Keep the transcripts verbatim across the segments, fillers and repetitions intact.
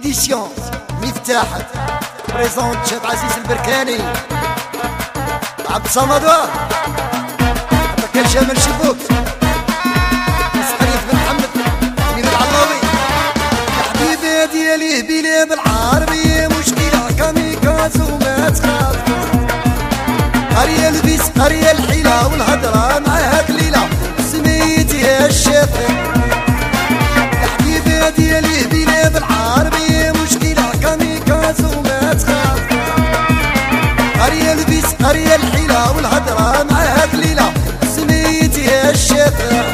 إديسيون مفتاح بريزونت شاب عزيز البركاني عبد الصمد كان شامل شبوك مسقريف بن محمد سمير العلاوي يا حبيبي ديالي بلاد العربية مشكلة كاميكازو ما تخاف قرية البيس قرية الحيلة والهضرة معاها قليلة سميتي الشافعي يا حبيبي ديالي بلاد العربية مشكلة كاميكازو ما تخاف قرية البيس قرية الحيلة والهضرة معاها قليلة سميتي الشافعي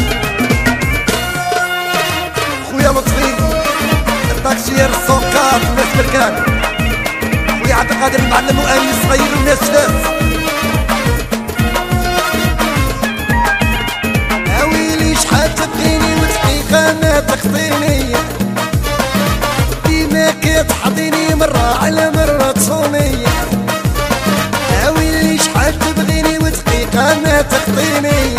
خويا لطفي الطاكسيير السوقات والناس بركان خويا عبد القادر المعلم وامين الصغير والناس فاس اويلي شحال تبقيني ودقيقة ما تخطيني ديما كتحضيني مرة على مرة تصوني اويلي شحال تبغيني ودقيقة ما تخطيني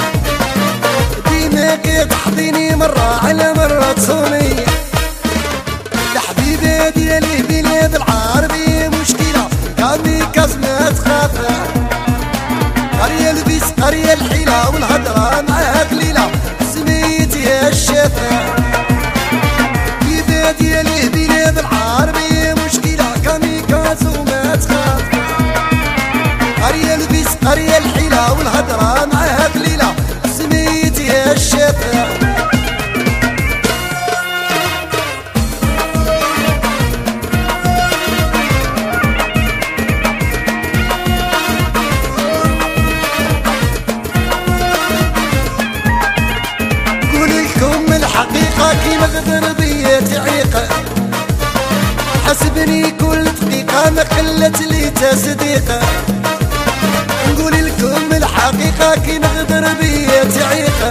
ديما كتحضيني مرة على مرة تصوني يا حبيبي ديالي بلاد العربية مشكلة كاميكاز ما تخافها قرية البيس قرية الحيلة والهضرة معاها قليلة سميتي الشافعي حبيبي ديالي بلاد العربية مشكلة كاميكازو ما تخافها قرية البيس قرية الحيلة والهضرة معاها قليلة سميتي الشافعي كيما غدر بيا تعيق حسبني كل دقيقة ما خلت لي تصديق نقول لكم الحقيقة كيما غدر بيا تعيق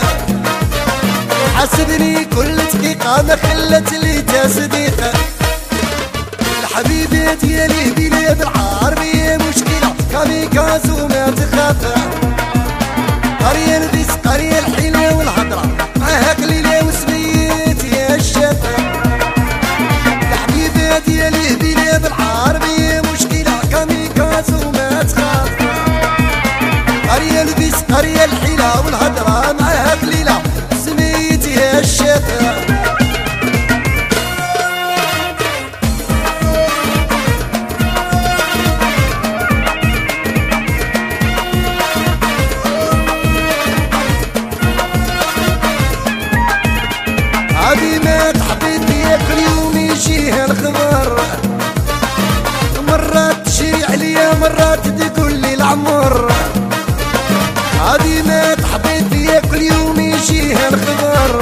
حسبني كل دقيقة ما خلت لي تصديق الحبيبة ديالي بلاد العربية مشكلة كاميكازو ما تخاف قرية البيس قرية الحيلة والهضرة معاها قليلة وسميتي الشافعي يا حبيبي ديالي بلاد العربية مشكلة كاميكازو ما تخاف قرية البيس قرية الحيلة والهضرة معاها قليلة سميتي الشافعي عادي ما تحبيت بيا كل يوم يجيها الخبر مرات تشي عليا مرات تقول لي العمر عادي ما تحبيت بيا كل يوم يجيها الخبر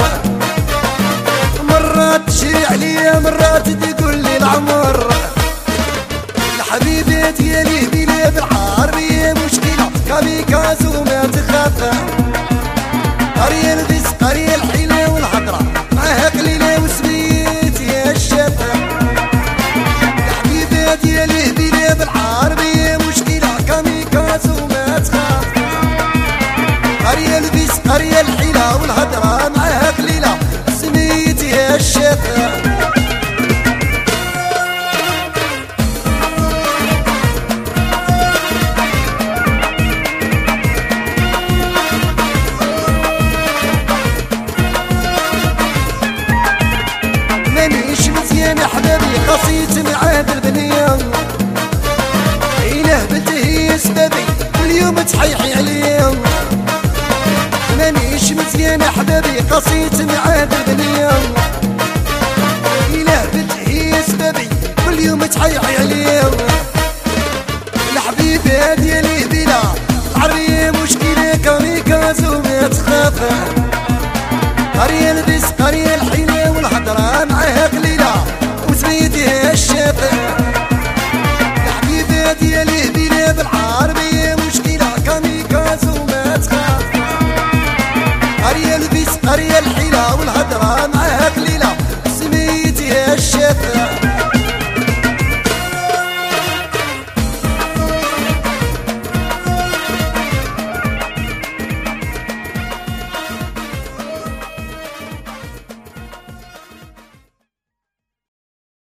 مرات تشي عليا مرات تقول لي العمر الحبيبة ديالي بلاد العربية مشكلة كاميكازو ما تخاف قرية البيس قرية الحيلة والهضرة معاها قليلة وسميتي الشافعي يا حبيبي ديالي بلاد العربية مشكلة كاميكازو ما تخاف قرية البيس قرية الحيلة والهضرة معاها قليلة سميتي الشافعي مانيش مزيان يا حبابي قصيت معاد البنية إله بنت هي سبابي كل يوم تحيحي عليا مانيش مزيان يا حبابي قصيت معاد البنية إله بنت هي سبابي كل يوم تحيحي عليا الحبيبة ديالي بلا العربية مشكلة كاميكازو ما تخاف قرية البيس قرية الحيلة والهضرة معاها قليلة وسميتي الشافعي